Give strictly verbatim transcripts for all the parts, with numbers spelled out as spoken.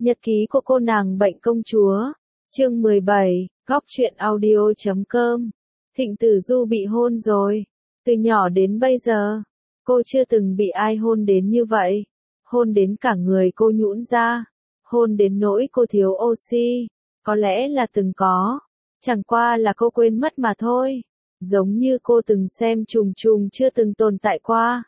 Nhật ký của cô nàng bệnh công chúa, chương mười bảy, góc truyện audio chấm com. Thịnh Tử Du bị hôn rồi. Từ nhỏ đến bây giờ, cô chưa từng bị ai hôn đến như vậy. Hôn đến cả người cô nhũn ra. Hôn đến nỗi cô thiếu oxy. Có lẽ là từng có. Chẳng qua là cô quên mất mà thôi. Giống như cô từng xem trùng trùng chưa từng tồn tại qua.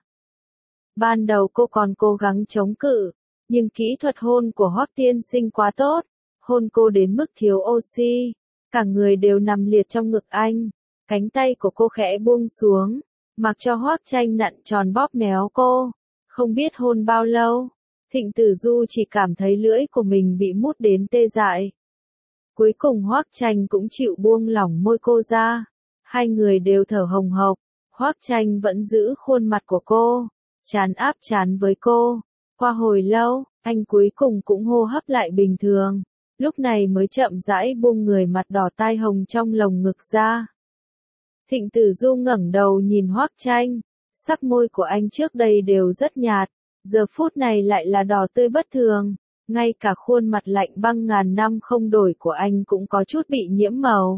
Ban đầu cô còn cố gắng chống cự. Nhưng kỹ thuật hôn của Hoắc tiên sinh quá tốt. Hôn cô đến mức thiếu oxy. Cả người đều nằm liệt trong ngực anh. Cánh tay của cô khẽ buông xuống. Mặc cho Hoắc Tranh nặn tròn bóp méo cô. Không biết hôn bao lâu. Thịnh Tử Du chỉ cảm thấy lưỡi của mình bị mút đến tê dại. Cuối cùng Hoắc Tranh cũng chịu buông lỏng môi cô ra. Hai người đều thở hồng hộc. Hoắc Tranh vẫn giữ khuôn mặt của cô. Chán áp chán với cô. Qua hồi lâu, anh cuối cùng cũng hô hấp lại bình thường. Lúc này mới chậm rãi buông người mặt đỏ tai hồng trong lồng ngực ra. Thịnh Tử Du ngẩng đầu nhìn Hoắc Tranh. Sắc môi của anh trước đây đều rất nhạt. Giờ phút này lại là đỏ tươi bất thường. Ngay cả khuôn mặt lạnh băng ngàn năm không đổi của anh cũng có chút bị nhiễm màu.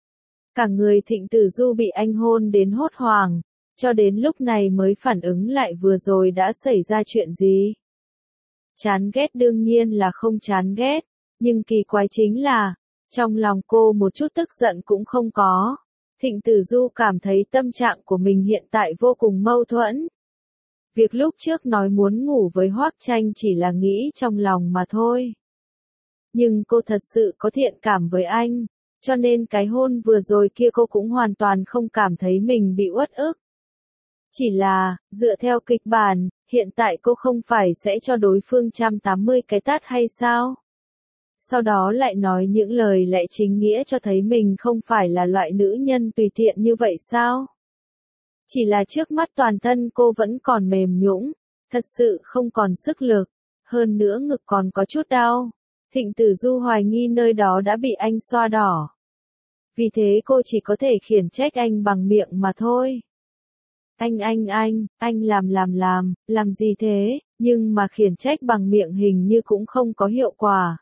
Cả người Thịnh Tử Du bị anh hôn đến hốt hoảng. Cho đến lúc này mới phản ứng lại vừa rồi đã xảy ra chuyện gì. Chán ghét đương nhiên là không chán ghét, nhưng kỳ quái chính là, trong lòng cô một chút tức giận cũng không có. Thịnh Tử Du cảm thấy tâm trạng của mình hiện tại vô cùng mâu thuẫn. Việc lúc trước nói muốn ngủ với Hoắc Tranh chỉ là nghĩ trong lòng mà thôi. Nhưng cô thật sự có thiện cảm với anh, cho nên cái hôn vừa rồi kia cô cũng hoàn toàn không cảm thấy mình bị uất ức. Chỉ là, dựa theo kịch bản, hiện tại cô không phải sẽ cho đối phương một trăm tám mươi cái tát hay sao? Sau đó lại nói những lời lẽ chính nghĩa cho thấy mình không phải là loại nữ nhân tùy tiện như vậy sao? Chỉ là trước mắt toàn thân cô vẫn còn mềm nhũn, thật sự không còn sức lực, hơn nữa ngực còn có chút đau. Thịnh Tử Du hoài nghi nơi đó đã bị anh xoa đỏ. Vì thế cô chỉ có thể khiển trách anh bằng miệng mà thôi. Anh anh anh, anh làm làm làm, làm gì thế, nhưng mà khiển trách bằng miệng hình như cũng không có hiệu quả.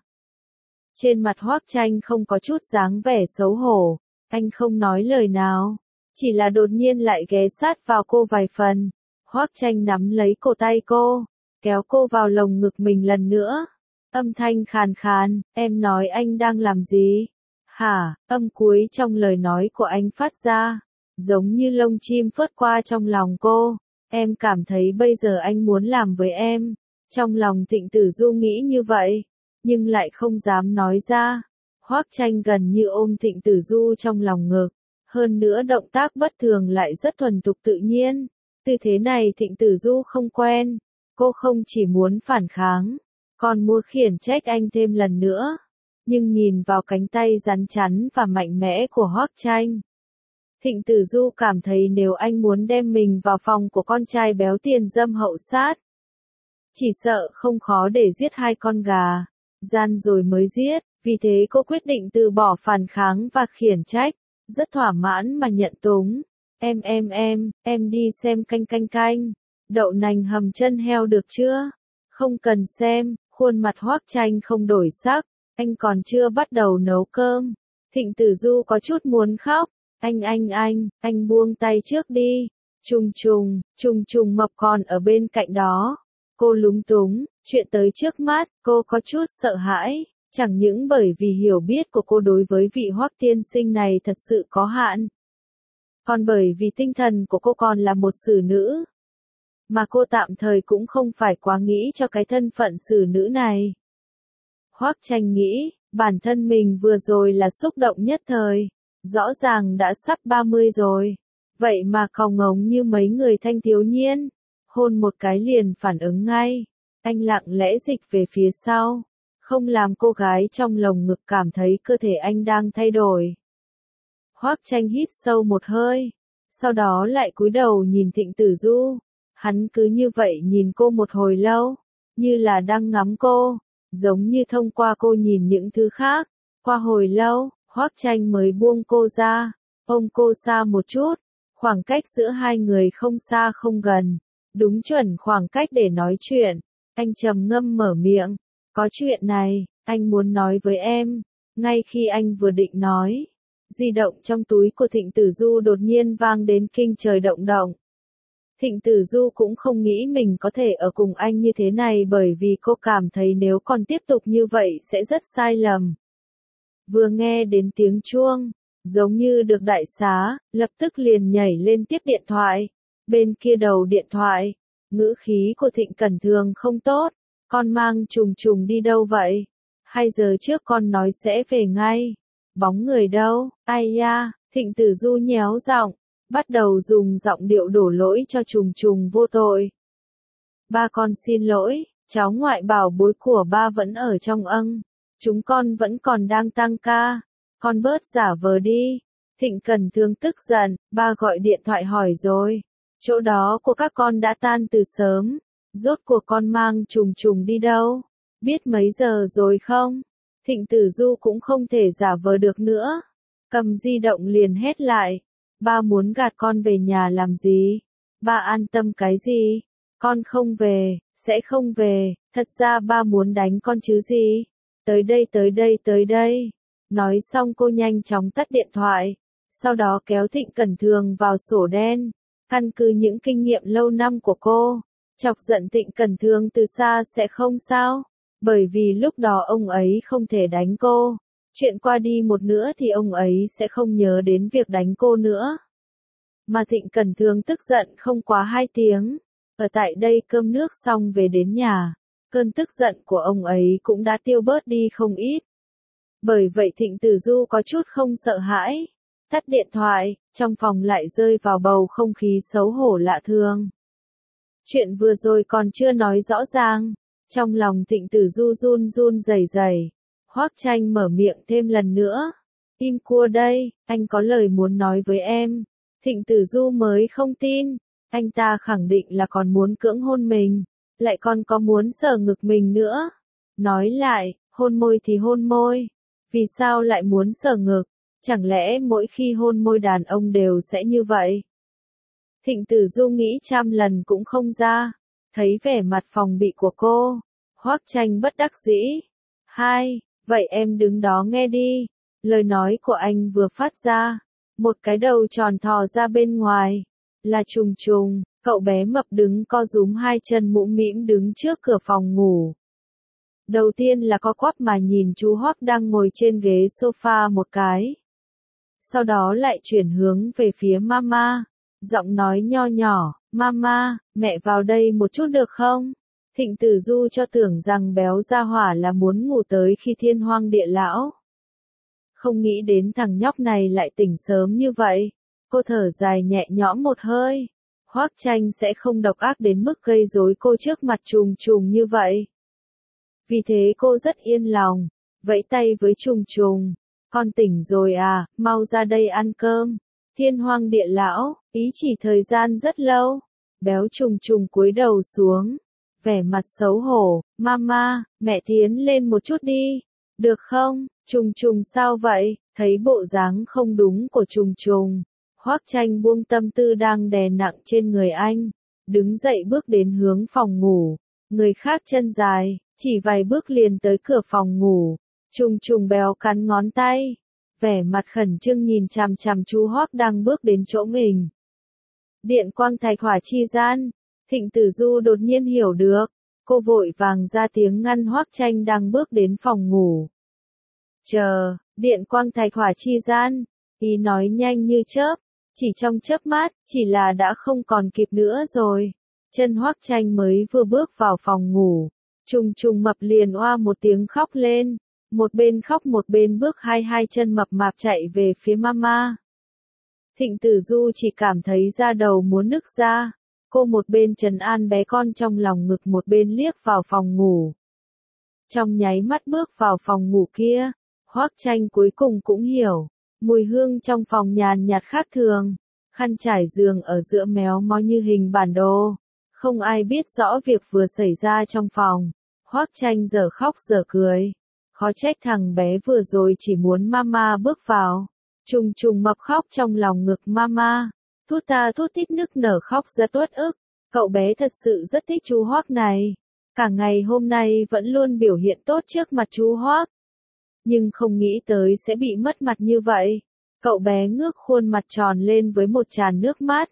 Trên mặt Hoắc Tranh không có chút dáng vẻ xấu hổ, anh không nói lời nào, chỉ là đột nhiên lại ghé sát vào cô vài phần. Hoắc Tranh nắm lấy cổ tay cô, kéo cô vào lồng ngực mình lần nữa. Âm thanh khàn khàn, em nói anh đang làm gì? Hả, âm cuối trong lời nói của anh phát ra. Giống như lông chim phớt qua trong lòng cô, em cảm thấy bây giờ anh muốn làm với em. Trong lòng Thịnh Tử Du nghĩ như vậy, nhưng lại không dám nói ra. Hoắc Tranh gần như ôm Thịnh Tử Du trong lòng ngực, hơn nữa động tác bất thường lại rất thuần thục tự nhiên. Tư thế này Thịnh Tử Du không quen, cô không chỉ muốn phản kháng, còn muốn khiển trách anh thêm lần nữa. Nhưng nhìn vào cánh tay rắn chắn và mạnh mẽ của Hoắc Tranh, Thịnh Tử Du cảm thấy nếu anh muốn đem mình vào phòng của con trai béo tiền dâm hậu sát, chỉ sợ không khó để giết hai con gà, gian rồi mới giết. Vì thế cô quyết định từ bỏ phản kháng và khiển trách, rất thỏa mãn mà nhận túng. Em em em, em đi xem canh canh canh, đậu nành hầm chân heo được chưa? Không cần xem, khuôn mặt Hoắc Tranh không đổi sắc, anh còn chưa bắt đầu nấu cơm. Thịnh Tử Du có chút muốn khóc. Anh anh anh, anh buông tay trước đi. Trùng trùng, trùng trùng mập còn ở bên cạnh đó. Cô lúng túng, chuyện tới trước mắt, cô có chút sợ hãi, chẳng những bởi vì hiểu biết của cô đối với vị Hoắc tiên sinh này thật sự có hạn, còn bởi vì tinh thần của cô còn là một xử nữ. Mà cô tạm thời cũng không phải quá nghĩ cho cái thân phận xử nữ này. Hoắc Tranh nghĩ, bản thân mình vừa rồi là xúc động nhất thời. Rõ ràng đã sắp ba mươi rồi. Vậy mà còng ngống như mấy người thanh thiếu niên. Hôn một cái liền phản ứng ngay. Anh lặng lẽ dịch về phía sau. Không làm cô gái trong lồng ngực cảm thấy cơ thể anh đang thay đổi. Hoắc Tranh hít sâu một hơi. Sau đó lại cúi đầu nhìn Thịnh Tử Du. Hắn cứ như vậy nhìn cô một hồi lâu. Như là đang ngắm cô. Giống như thông qua cô nhìn những thứ khác. Qua hồi lâu, Hoắc Tranh mới buông cô ra, ôm cô xa một chút, khoảng cách giữa hai người không xa không gần, đúng chuẩn khoảng cách để nói chuyện. Anh trầm ngâm mở miệng, Có chuyện này, anh muốn nói với em. Ngay khi anh vừa định nói, di động trong túi của Thịnh Tử Du đột nhiên vang đến kinh trời động động. Thịnh Tử Du cũng không nghĩ mình có thể ở cùng anh như thế này bởi vì cô cảm thấy nếu còn tiếp tục như vậy sẽ rất sai lầm. Vừa nghe đến tiếng chuông, giống như được đại xá, lập tức liền nhảy lên tiếp điện thoại. Bên kia đầu điện thoại, ngữ khí của Thịnh Cẩn Thường không tốt. Con mang trùng trùng đi đâu vậy? Hai giờ trước con nói sẽ về ngay. Bóng người đâu? Ai ya? Thịnh Tử Du nhéo giọng, bắt đầu dùng giọng điệu đổ lỗi cho trùng trùng vô tội. Ba con xin lỗi, cháu ngoại bảo bối của ba vẫn ở trong âng. Chúng con vẫn còn đang tăng ca. Con bớt giả vờ đi. Thịnh Cẩn Thường tức giận, ba gọi điện thoại hỏi rồi. Chỗ đó của các con đã tan từ sớm. Rốt cuộc con mang trùng trùng đi đâu? Biết mấy giờ rồi không? Thịnh Tử Du cũng không thể giả vờ được nữa. Cầm di động liền hét lại. Ba muốn gạt con về nhà làm gì? Ba an tâm cái gì? Con không về, sẽ không về, thật ra ba muốn đánh con chứ gì? Tới đây tới đây tới đây. Nói xong cô nhanh chóng tắt điện thoại. Sau đó kéo Thịnh Cẩn Thường vào sổ đen. Căn cứ những kinh nghiệm lâu năm của cô, chọc giận Thịnh Cẩn Thường từ xa sẽ không sao. Bởi vì lúc đó ông ấy không thể đánh cô. Chuyện qua đi một nữa thì ông ấy sẽ không nhớ đến việc đánh cô nữa. Mà Thịnh Cẩn Thường tức giận không quá hai tiếng. Ở tại đây cơm nước xong về đến nhà. Cơn tức giận của ông ấy cũng đã tiêu bớt đi không ít. Bởi vậy Thịnh Tử Du có chút không sợ hãi. Tắt điện thoại, trong phòng lại rơi vào bầu không khí xấu hổ lạ thường. Chuyện vừa rồi còn chưa nói rõ ràng. Trong lòng Thịnh Tử Du run run rẩy rẩy. Hoắc Tranh mở miệng thêm lần nữa. Im cua đây, anh có lời muốn nói với em. Thịnh Tử Du mới không tin. Anh ta khẳng định là còn muốn cưỡng hôn mình. Lại còn có muốn sờ ngực mình nữa. Nói lại, hôn môi thì hôn môi. Vì sao lại muốn sờ ngực? Chẳng lẽ mỗi khi hôn môi đàn ông đều sẽ như vậy? Thịnh Tử Du nghĩ trăm lần cũng không ra. Thấy vẻ mặt phòng bị của cô, Hoắc Tranh bất đắc dĩ. Hai, vậy em đứng đó nghe đi. Lời nói của anh vừa phát ra. Một cái đầu tròn thò ra bên ngoài. Là Trùng Trùng, cậu bé mập đứng co rúm hai chân mũm mĩm đứng trước cửa phòng ngủ. Đầu tiên là co quắp mà nhìn chú Hoắc đang ngồi trên ghế sofa một cái. Sau đó lại chuyển hướng về phía mama. Giọng nói nho nhỏ, mama, mẹ vào đây một chút được không? Thịnh Tử Du cho tưởng rằng béo ra hỏa là muốn ngủ tới khi thiên hoang địa lão. Không nghĩ đến thằng nhóc này lại tỉnh sớm như vậy. Cô thở dài nhẹ nhõm một hơi. Hoắc Tranh sẽ không độc ác đến mức gây rối cô trước mặt Trùng Trùng như vậy. Vì thế cô rất yên lòng, vẫy tay với Trùng Trùng. Con tỉnh rồi à, mau ra đây ăn cơm. Thiên hoang địa lão, ý chỉ thời gian rất lâu. Béo Trùng Trùng cúi đầu xuống. Vẻ mặt xấu hổ, mama, mẹ tiến lên một chút đi. Được không? Trùng Trùng sao vậy? Thấy bộ dáng không đúng của Trùng Trùng. Hoắc Tranh buông tâm tư đang đè nặng trên người anh. Đứng dậy bước đến hướng phòng ngủ. Người khác chân dài, chỉ vài bước liền tới cửa phòng ngủ. Trùng Trùng béo cắn ngón tay. Vẻ mặt khẩn trương nhìn chằm chằm chú Hoắc đang bước đến chỗ mình. Điện quang thạch hỏa chi gian. Thịnh Tử Du đột nhiên hiểu được. Cô vội vàng ra tiếng ngăn Hoắc Tranh đang bước đến phòng ngủ. Chờ, điện quang thạch hỏa chi gian. Ý nói nhanh như chớp. Chỉ trong chớp mắt, chỉ là đã không còn kịp nữa rồi. Chân Hoắc Tranh mới vừa bước vào phòng ngủ. Trùng Trùng mập liền oa một tiếng khóc lên. Một bên khóc một bên bước hai hai chân mập mạp chạy về phía mama. Thịnh Tử Du chỉ cảm thấy da đầu muốn nứt ra. Cô một bên trấn an bé con trong lòng ngực một bên liếc vào phòng ngủ. Trong nháy mắt bước vào phòng ngủ kia, Hoắc Tranh cuối cùng cũng hiểu. Mùi hương trong phòng nhàn nhạt khác thường. Khăn trải giường ở giữa méo mó như hình bản đồ. Không ai biết rõ việc vừa xảy ra trong phòng. Hoắc Tranh giờ khóc giờ cười. Khó trách thằng bé vừa rồi chỉ muốn mama bước vào. Trùng Trùng mập khóc trong lòng ngực mama. Thút ta thút thít nức nở khóc rất uất ức. Cậu bé thật sự rất thích chú Hoắc này. Cả ngày hôm nay vẫn luôn biểu hiện tốt trước mặt chú Hoác. Nhưng không nghĩ tới sẽ bị mất mặt như vậy. Cậu bé ngước khuôn mặt tròn lên với một tràn nước mắt.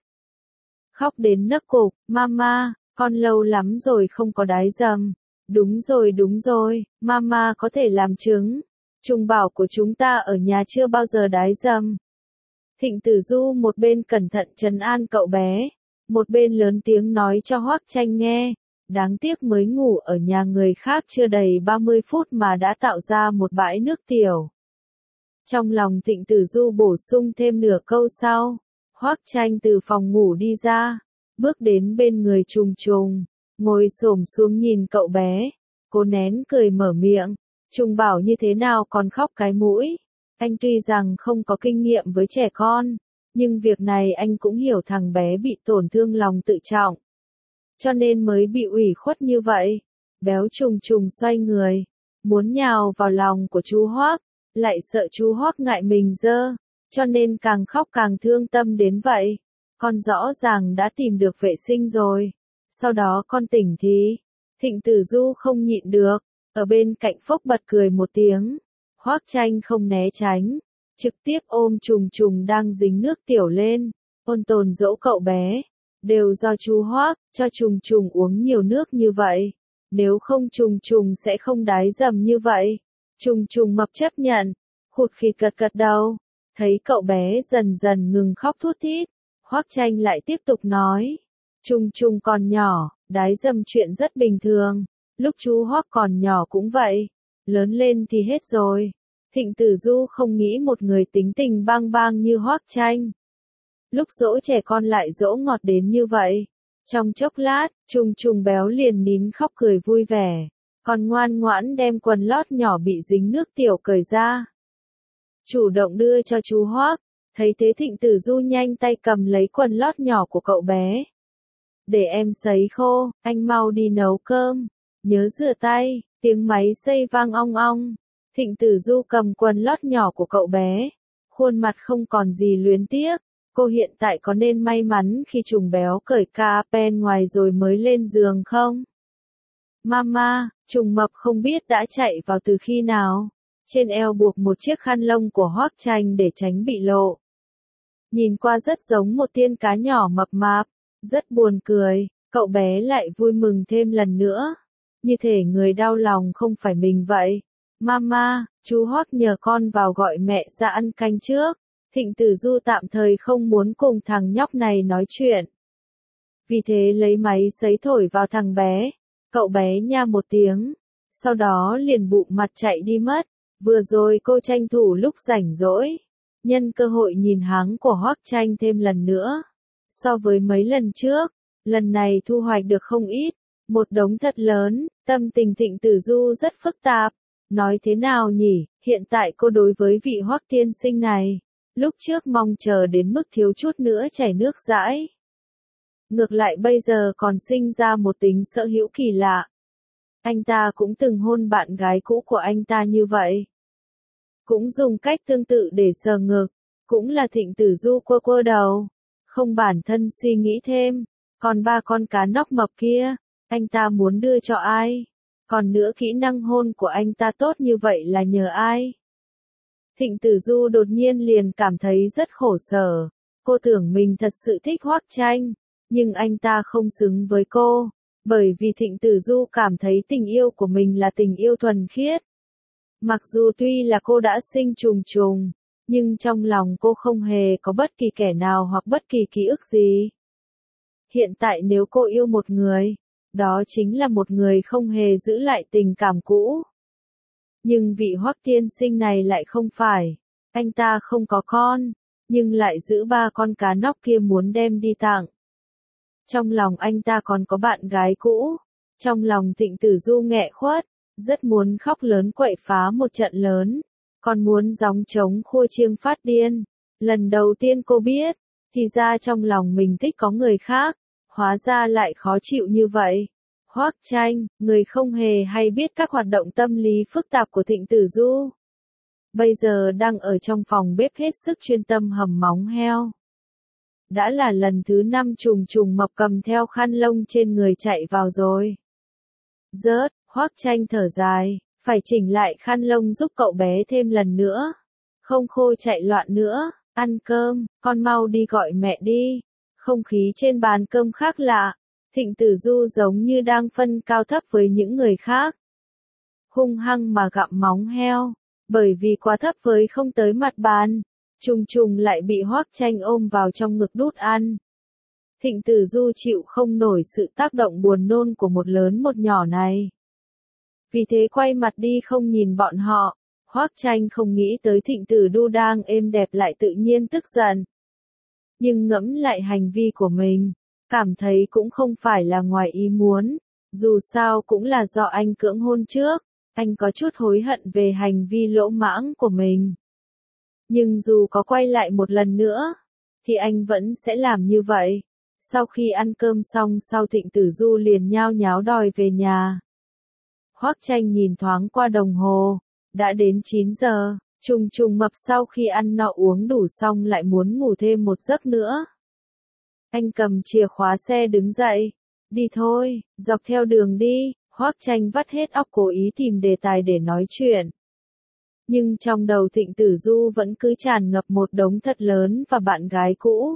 Khóc đến nấc cục, Mama, con lâu lắm rồi không có đái dầm. Đúng rồi đúng rồi, Mama có thể làm chứng. Trùng bảo của chúng ta ở nhà chưa bao giờ đái dầm. Thịnh Tử Du một bên cẩn thận trấn an cậu bé, một bên lớn tiếng nói cho Hoác Tranh nghe. Đáng tiếc mới ngủ ở nhà người khác chưa đầy ba mươi phút mà đã tạo ra một bãi nước tiểu. Trong lòng Thịnh Tử Du bổ sung thêm nửa câu sau. Hoác Tranh từ phòng ngủ đi ra, bước đến bên người Trùng Trùng, ngồi xổm xuống nhìn cậu bé, cố nén cười mở miệng. Trùng bảo như thế nào còn khóc cái mũi. Anh tuy rằng không có kinh nghiệm với trẻ con, nhưng việc này anh cũng hiểu thằng bé bị tổn thương lòng tự trọng. Cho nên mới bị ủy khuất như vậy. Béo Trùng Trùng xoay người, muốn nhào vào lòng của chú Hoác, lại sợ chú Hoác ngại mình dơ, cho nên càng khóc càng thương tâm đến vậy. Con rõ ràng đã tìm được vệ sinh rồi. Sau đó con tỉnh thì, Thịnh Tử Du không nhịn được, ở bên cạnh phốc bật cười một tiếng. Hoác Tranh không né tránh, trực tiếp ôm Trùng Trùng đang dính nước tiểu lên, ôn tồn dỗ cậu bé. Đều do chú Hoác, cho Trùng Trùng uống nhiều nước như vậy. Nếu không Trùng Trùng sẽ không đái dầm như vậy. Trùng Trùng mập chấp nhận, khụt khịt gật gật đầu. Thấy cậu bé dần dần ngừng khóc thút thít, Hoác Tranh lại tiếp tục nói. Trùng Trùng còn nhỏ, đái dầm chuyện rất bình thường. Lúc chú Hoác còn nhỏ cũng vậy. Lớn lên thì hết rồi. Thịnh Tử Du không nghĩ một người tính tình bang bang như Hoác Tranh. Lúc dỗ trẻ con lại dỗ ngọt đến như vậy. Trong chốc lát, Trùng Trùng béo liền nín khóc cười vui vẻ. Còn ngoan ngoãn đem quần lót nhỏ bị dính nước tiểu cởi ra. Chủ động đưa cho chú Hoác. Thấy thế Thịnh Tử Du nhanh tay cầm lấy quần lót nhỏ của cậu bé. Để em sấy khô, anh mau đi nấu cơm. Nhớ rửa tay, tiếng máy xay vang ong ong. Thịnh Tử Du cầm quần lót nhỏ của cậu bé. Khuôn mặt không còn gì luyến tiếc. Cô hiện tại có nên may mắn khi Trùng béo cởi capen ngoài rồi mới lên giường không? Mama, Trùng mập không biết đã chạy vào từ khi nào. Trên eo buộc một chiếc khăn lông của Hoác Tranh để tránh bị lộ. Nhìn qua rất giống một tiên cá nhỏ mập mạp, rất buồn cười, cậu bé lại vui mừng thêm lần nữa. Như thể người đau lòng không phải mình vậy. Mama, chú Hoác nhờ con vào gọi mẹ ra ăn canh trước. Thịnh Tử Du tạm thời không muốn cùng thằng nhóc này nói chuyện. Vì thế lấy máy sấy thổi vào thằng bé. Cậu bé nha một tiếng. Sau đó liền bụng mặt chạy đi mất. Vừa rồi cô tranh thủ lúc rảnh rỗi. Nhân cơ hội nhìn háng của Hoác Tranh thêm lần nữa. So với mấy lần trước, lần này thu hoạch được không ít. Một đống thật lớn, tâm tình Thịnh Tử Du rất phức tạp. Nói thế nào nhỉ, hiện tại cô đối với vị Hoác tiên sinh này. Lúc trước mong chờ đến mức thiếu chút nữa chảy nước dãi. Ngược lại bây giờ còn sinh ra một tính sở hữu kỳ lạ. Anh ta cũng từng hôn bạn gái cũ của anh ta như vậy. Cũng dùng cách tương tự để sờ ngực. Cũng là Thịnh Tử Du quơ quơ đầu. Không bản thân suy nghĩ thêm. Còn ba con cá nóc mập kia, anh ta muốn đưa cho ai? Còn nữa kỹ năng hôn của anh ta tốt như vậy là nhờ ai? Thịnh Tử Du đột nhiên liền cảm thấy rất khổ sở. Cô tưởng mình thật sự thích Hoác Tranh, nhưng anh ta không xứng với cô, bởi vì Thịnh Tử Du cảm thấy tình yêu của mình là tình yêu thuần khiết. Mặc dù tuy là cô đã sinh Trùng Trùng, nhưng trong lòng cô không hề có bất kỳ kẻ nào hoặc bất kỳ ký ức gì. Hiện tại nếu cô yêu một người, đó chính là một người không hề giữ lại tình cảm cũ. Nhưng vị Hoác tiên sinh này lại không phải. Anh ta không có con, nhưng lại giữ ba con cá nóc kia muốn đem đi tặng. Trong lòng anh ta còn có bạn gái cũ. Trong lòng Thịnh Tử Du nghẹ khuất, rất muốn khóc lớn quậy phá một trận lớn. Còn muốn gióng trống khua chiêng phát điên. Lần đầu tiên cô biết, thì ra trong lòng mình thích có người khác, hóa ra lại khó chịu như vậy. Hoác Tranh, người không hề hay biết các hoạt động tâm lý phức tạp của Thịnh Tử Du. Bây giờ đang ở trong phòng bếp hết sức chuyên tâm hầm móng heo. Đã là lần thứ năm Trùng Trùng mập cầm theo khăn lông trên người chạy vào rồi. Rớt, Hoắc Tranh thở dài, phải chỉnh lại khăn lông giúp cậu bé thêm lần nữa. Không khô chạy loạn nữa, ăn cơm, con mau đi gọi mẹ đi. Không khí trên bàn cơm khác lạ, Thịnh Tử Du giống như đang phân cao thấp với những người khác. Hung hăng mà gặm móng heo, bởi vì quá thấp với không tới mặt bàn, trùng trùng lại bị Hoắc Tranh ôm vào trong ngực đút ăn. Thịnh Tử Du chịu không nổi sự tác động buồn nôn của một lớn một nhỏ này. Vì thế quay mặt đi không nhìn bọn họ. Hoắc Tranh không nghĩ tới Thịnh Tử Du đang êm đẹp lại tự nhiên tức giận. Nhưng ngẫm lại hành vi của mình, cảm thấy cũng không phải là ngoài ý muốn, dù sao cũng là do anh cưỡng hôn trước, anh có chút hối hận về hành vi lỗ mãng của mình. Nhưng dù có quay lại một lần nữa, thì anh vẫn sẽ làm như vậy. Sau khi ăn cơm xong sau Thịnh Tử Du liền nhao nháo đòi về nhà. Hoắc Tranh nhìn thoáng qua đồng hồ, đã đến chín giờ, trùng trùng mập sau khi ăn no uống đủ xong lại muốn ngủ thêm một giấc nữa. Anh cầm chìa khóa xe đứng dậy, đi thôi, dọc theo đường đi, Hoắc Tranh vắt hết óc cố ý tìm đề tài để nói chuyện. Nhưng trong đầu Thịnh Tử Du vẫn cứ tràn ngập một đống thật lớn và bạn gái cũ.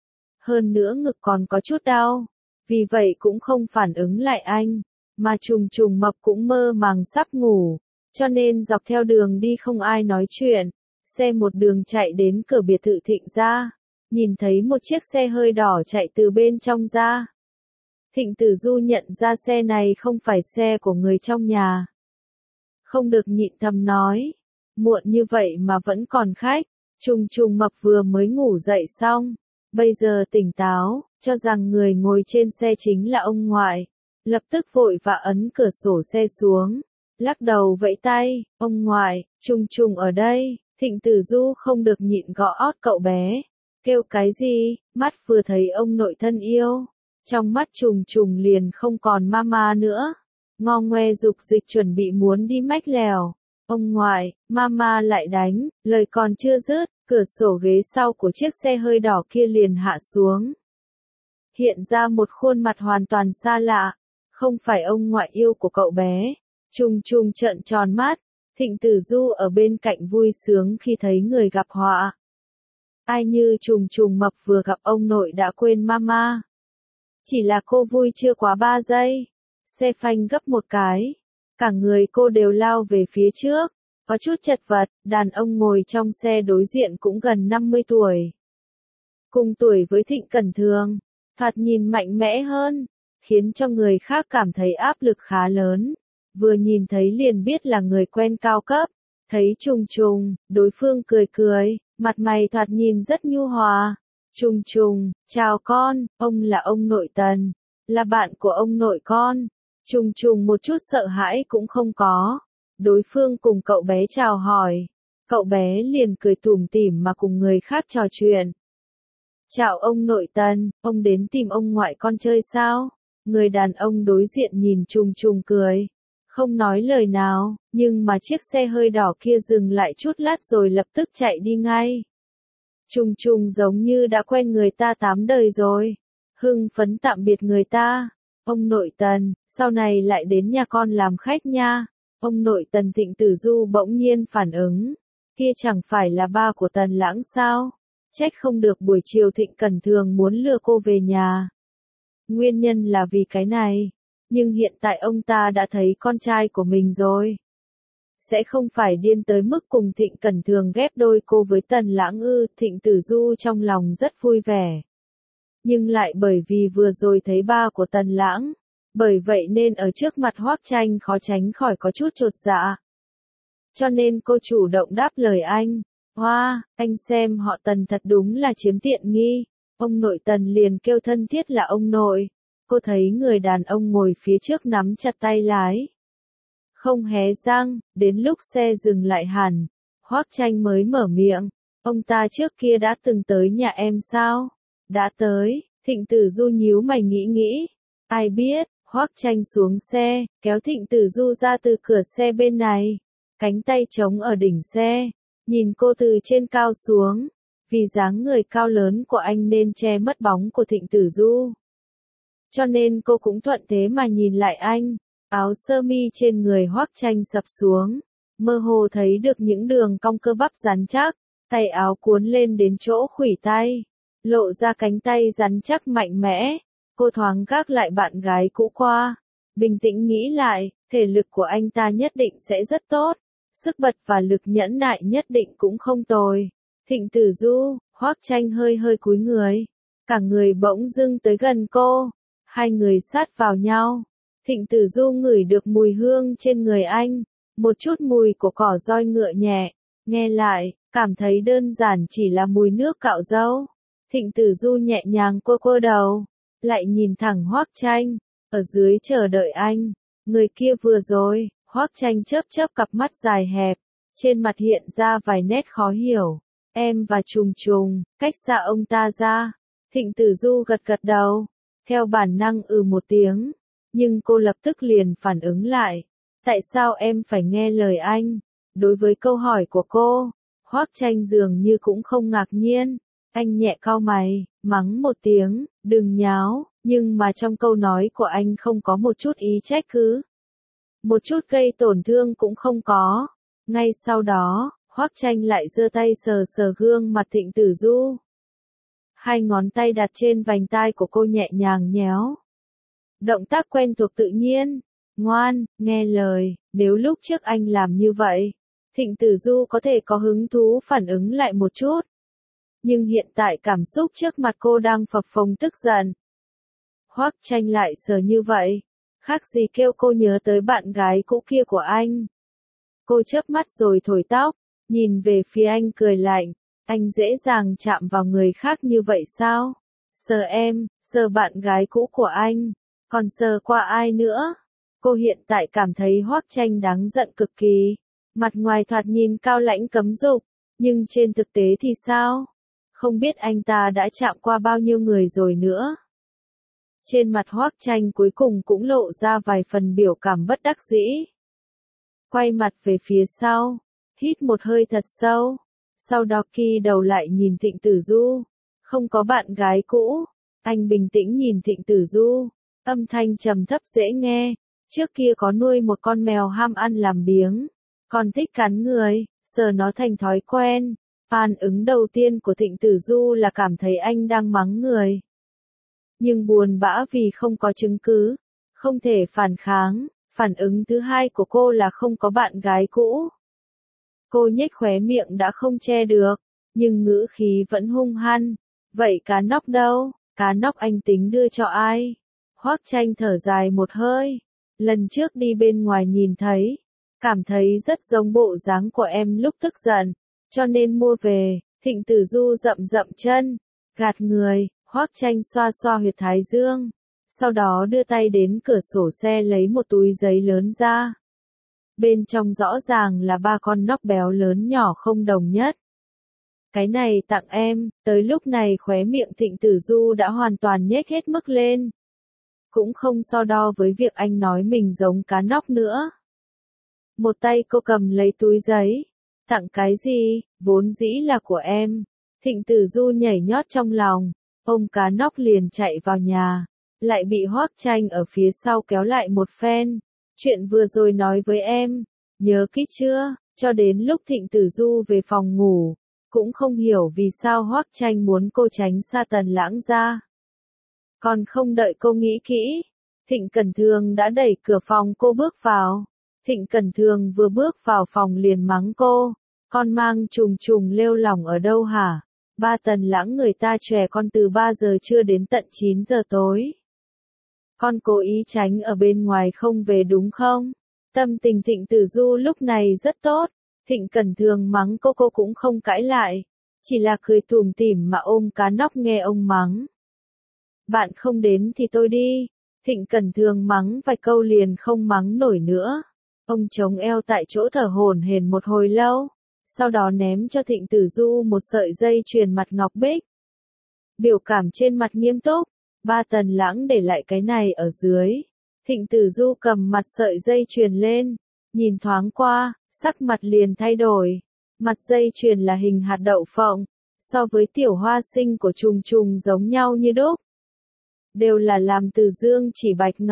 Hơn nữa ngực còn có chút đau, vì vậy cũng không phản ứng lại anh, mà trùng trùng mập cũng mơ màng sắp ngủ, cho nên dọc theo đường đi không ai nói chuyện. Xe một đường chạy đến cửa biệt thự Thịnh gia, nhìn thấy một chiếc xe hơi đỏ chạy từ bên trong ra. Thịnh Tử Du nhận ra xe này không phải xe của người trong nhà. Không được nhịn thầm nói, muộn như vậy mà vẫn còn khách, trùng trùng mập vừa mới ngủ dậy xong, bây giờ tỉnh táo, cho rằng người ngồi trên xe chính là ông ngoại, lập tức vội và ấn cửa sổ xe xuống, lắc đầu vẫy tay, ông ngoại, trùng trùng ở đây. Thịnh Tử Du không được nhịn gõ ót cậu bé, kêu cái gì, mắt vừa thấy ông nội thân yêu, trong mắt trùng trùng liền không còn mama nữa, ngo ngoe dục dịch chuẩn bị muốn đi mách lèo. Ông ngoại, mama lại đánh, lời còn chưa dứt, cửa sổ ghế sau của chiếc xe hơi đỏ kia liền hạ xuống. Hiện ra một khuôn mặt hoàn toàn xa lạ, không phải ông ngoại yêu của cậu bé. Trùng trùng trợn tròn mắt, Thịnh Tử Du ở bên cạnh vui sướng khi thấy người gặp họa. Ai như trùng trùng mập vừa gặp ông nội đã quên mama. Chỉ là cô vui chưa quá ba giây, xe phanh gấp một cái, cả người cô đều lao về phía trước, có chút chật vật, đàn ông ngồi trong xe đối diện cũng gần năm mươi tuổi. Cùng tuổi với Thịnh Cẩn Thường, thoạt nhìn mạnh mẽ hơn, khiến cho người khác cảm thấy áp lực khá lớn. Vừa nhìn thấy liền biết là người quen cao cấp, thấy trùng trùng, đối phương cười cười, mặt mày thoạt nhìn rất nhu hòa. Trùng trùng, chào con, ông là ông nội Tần, là bạn của ông nội con. Trùng trùng một chút sợ hãi cũng không có. Đối phương cùng cậu bé chào hỏi, cậu bé liền cười tủm tỉm mà cùng người khác trò chuyện. Chào ông nội Tần, ông đến tìm ông ngoại con chơi sao? Người đàn ông đối diện nhìn trùng trùng cười, không nói lời nào, nhưng mà chiếc xe hơi đỏ kia dừng lại chút lát rồi lập tức chạy đi ngay. Trùng trùng giống như đã quen người ta tám đời rồi, hưng phấn tạm biệt người ta. Ông nội Tần, sau này lại đến nhà con làm khách nha. Ông nội Tần. Thịnh Tử Du bỗng nhiên phản ứng, kia chẳng phải là ba của Tần Lãng sao? Trách không được buổi chiều Thịnh Cẩn Thường muốn lừa cô về nhà. Nguyên nhân là vì cái này, nhưng hiện tại ông ta đã thấy con trai của mình rồi. Sẽ không phải điên tới mức cùng Thịnh Cẩn Thường ghép đôi cô với Tần Lãng ư? Thịnh Tử Du trong lòng rất vui vẻ. Nhưng lại bởi vì vừa rồi thấy ba của Tần Lãng, bởi vậy nên ở trước mặt Hoắc Tranh khó tránh khỏi có chút chột dạ. Cho nên cô chủ động đáp lời anh, hoa, anh xem họ Tần thật đúng là chiếm tiện nghi. Ông nội Tần liền kêu thân thiết là ông nội. Cô thấy người đàn ông ngồi phía trước nắm chặt tay lái, không hé răng, đến lúc xe dừng lại hẳn, Hoắc Tranh mới mở miệng, ông ta trước kia đã từng tới nhà em sao? Đã tới. Thịnh Tử Du nhíu mày nghĩ nghĩ, ai biết. Hoắc Tranh xuống xe, kéo Thịnh Tử Du ra từ cửa xe bên này, cánh tay trống ở đỉnh xe, nhìn cô từ trên cao xuống, vì dáng người cao lớn của anh nên che mất bóng của Thịnh Tử Du. Cho nên cô cũng thuận thế mà nhìn lại anh. Áo sơ mi trên người Hoắc Tranh sập xuống, mơ hồ thấy được những đường cong cơ bắp rắn chắc, tay áo cuốn lên đến chỗ khuỷu tay, lộ ra cánh tay rắn chắc mạnh mẽ. Cô thoáng gác lại bạn gái cũ qua, bình tĩnh nghĩ lại, thể lực của anh ta nhất định sẽ rất tốt, sức bật và lực nhẫn nại nhất định cũng không tồi. Thịnh Tử Du, Hoắc Tranh hơi hơi cúi người, cả người bỗng dưng tới gần cô, hai người sát vào nhau. Thịnh Tử Du ngửi được mùi hương trên người anh, một chút mùi của cỏ roi ngựa nhẹ, nghe lại, cảm thấy đơn giản chỉ là mùi nước cạo râu. Thịnh Tử Du nhẹ nhàng quơ quơ đầu, lại nhìn thẳng Hoắc Tranh, ở dưới chờ đợi anh. Người kia vừa rồi, Hoắc Tranh chớp chớp cặp mắt dài hẹp, trên mặt hiện ra vài nét khó hiểu. Em và Trùng Trùng, cách xa ông ta ra. Thịnh Tử Du gật gật đầu, theo bản năng ừ một tiếng, nhưng cô lập tức liền phản ứng lại. Tại sao em phải nghe lời anh? Đối với câu hỏi của cô, Hoắc Tranh dường như cũng không ngạc nhiên. Anh nhẹ cau mày, mắng một tiếng, đừng nháo, nhưng mà trong câu nói của anh không có một chút ý trách cứ. Một chút gây tổn thương cũng không có. Ngay sau đó, Hoắc Tranh lại giơ tay sờ sờ gương mặt Thịnh Tử Du. Hai ngón tay đặt trên vành tai của cô nhẹ nhàng nhéo. Động tác quen thuộc tự nhiên, ngoan, nghe lời, nếu lúc trước anh làm như vậy, Thịnh Tử Du có thể có hứng thú phản ứng lại một chút. Nhưng hiện tại cảm xúc trước mặt cô đang phập phồng tức giận. Hoắc Tranh lại sờ như vậy, khác gì kêu cô nhớ tới bạn gái cũ kia của anh. Cô chớp mắt rồi thổi tóc, nhìn về phía anh cười lạnh, anh dễ dàng chạm vào người khác như vậy sao? Sờ em, sờ bạn gái cũ của anh, còn sờ qua ai nữa? Cô hiện tại cảm thấy Hoắc Tranh đáng giận cực kỳ, mặt ngoài thoạt nhìn cao lãnh cấm dục, nhưng trên thực tế thì sao? Không biết anh ta đã chạm qua bao nhiêu người rồi nữa. Trên mặt Hoắc Tranh cuối cùng cũng lộ ra vài phần biểu cảm bất đắc dĩ. Quay mặt về phía sau, hít một hơi thật sâu, sau đó kỳ đầu lại nhìn Thịnh Tử Du. Không có bạn gái cũ, anh bình tĩnh nhìn Thịnh Tử Du, âm thanh trầm thấp dễ nghe. Trước kia có nuôi một con mèo ham ăn làm biếng, còn thích cắn người, giờ nó thành thói quen. Phản ứng đầu tiên của Thịnh Tử Du là cảm thấy anh đang mắng người. Nhưng buồn bã vì không có chứng cứ, không thể phản kháng. Phản ứng thứ hai của cô là không có bạn gái cũ. Cô nhếch khóe miệng đã không che được, nhưng ngữ khí vẫn hung hăng. Vậy cá nóc đâu? Cá nóc anh tính đưa cho ai? Hoắc Tranh thở dài một hơi. Lần trước đi bên ngoài nhìn thấy, cảm thấy rất giống bộ dáng của em lúc tức giận, cho nên mua về. Thịnh Tử Du rậm rậm chân, gạt người. Hoắc Tranh xoa xoa huyệt thái dương, sau đó đưa tay đến cửa sổ xe lấy một túi giấy lớn ra. Bên trong rõ ràng là ba con nóc béo lớn nhỏ không đồng nhất. Cái này tặng em. Tới lúc này khóe miệng Thịnh Tử Du đã hoàn toàn nhếch hết mức lên. Cũng không so đo với việc anh nói mình giống cá nóc nữa. Một tay cô cầm lấy túi giấy. Tặng cái gì? Vốn dĩ là của em. Thịnh Tử Du nhảy nhót trong lòng, ôm cá nóc liền chạy vào nhà, lại bị Hoắc Tranh ở phía sau kéo lại một phen. Chuyện vừa rồi nói với em, nhớ kỹ chưa? Cho đến lúc Thịnh Tử Du về phòng ngủ, cũng không hiểu vì sao Hoắc Tranh muốn cô tránh xa Tần Lãng ra. Còn không đợi cô nghĩ kỹ, Thịnh Cẩn Thường đã đẩy cửa phòng cô bước vào. Thịnh Cẩn Thường vừa bước vào phòng liền mắng cô, con mang Trùng Trùng lêu lỏng ở đâu hả? Ba Tần Lãng người ta chòe con từ ba giờ trưa đến tận chín giờ tối. Con cố ý tránh ở bên ngoài không về đúng không? Tâm tình Thịnh Tử Du lúc này rất tốt. Thịnh Cẩn Thường mắng cô cô cũng không cãi lại, chỉ là cười tủm tỉm mà ôm cá nóc nghe ông mắng. Bạn không đến thì tôi đi. Thịnh Cẩn Thường mắng vài câu liền không mắng nổi nữa. Ông chống eo tại chỗ thở hổn hển một hồi lâu, sau đó ném cho Thịnh Tử Du một sợi dây chuyền mặt ngọc bích. Biểu cảm trên mặt nghiêm túc, ba Tần Lãng để lại cái này ở dưới. Thịnh Tử Du cầm mặt sợi dây chuyền lên, nhìn thoáng qua, sắc mặt liền thay đổi. Mặt dây chuyền là hình hạt đậu phộng, so với tiểu hoa sinh của Trùng Trùng giống nhau như đúc. Đều là làm từ dương chỉ bạch ngọc,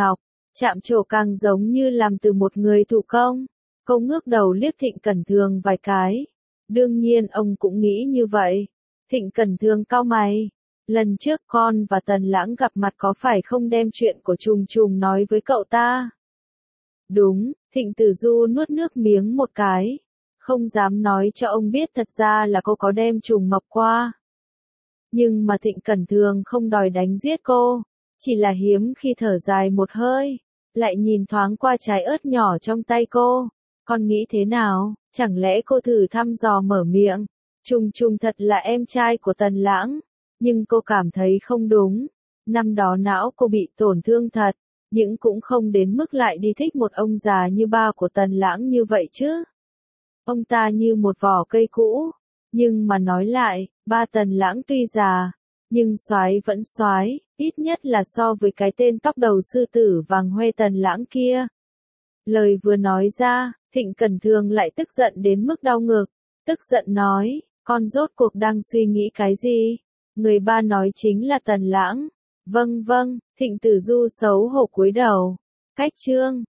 chạm trổ càng giống như làm từ một người thủ công. Cô ngước đầu liếc Thịnh Cẩn Thường vài cái. Đương nhiên ông cũng nghĩ như vậy. Thịnh Cẩn Thường cau mày. Lần trước con và Tần Lãng gặp mặt có phải không đem chuyện của Trùng Trùng nói với cậu ta? Đúng, Thịnh Tử Du nuốt nước miếng một cái. Không dám nói cho ông biết thật ra là cô có đem Trùng Ngọc qua. Nhưng mà Thịnh Cẩn Thường không đòi đánh giết cô. Chỉ là hiếm khi thở dài một hơi. Lại nhìn thoáng qua trái ớt nhỏ trong tay cô. Con nghĩ thế nào? Chẳng lẽ cô thử thăm dò mở miệng? Trùng Trùng thật là em trai của Tần Lãng. Nhưng cô cảm thấy không đúng. Năm đó não cô bị tổn thương thật. Nhưng cũng không đến mức lại đi thích một ông già như ba của Tần Lãng như vậy chứ. Ông ta như một vỏ cây cũ. Nhưng mà nói lại, ba Tần Lãng tuy già, nhưng soái vẫn soái, ít nhất là so với cái tên tóc đầu sư tử vàng hoe Tần Lãng kia. Lời vừa nói ra, Thịnh Cẩn Thường lại tức giận đến mức đau ngực. Tức giận nói, con rốt cuộc đang suy nghĩ cái gì? Người ba nói chính là Tần Lãng. Vâng vâng, Thịnh Tử Du xấu hổ cúi đầu. Cách chương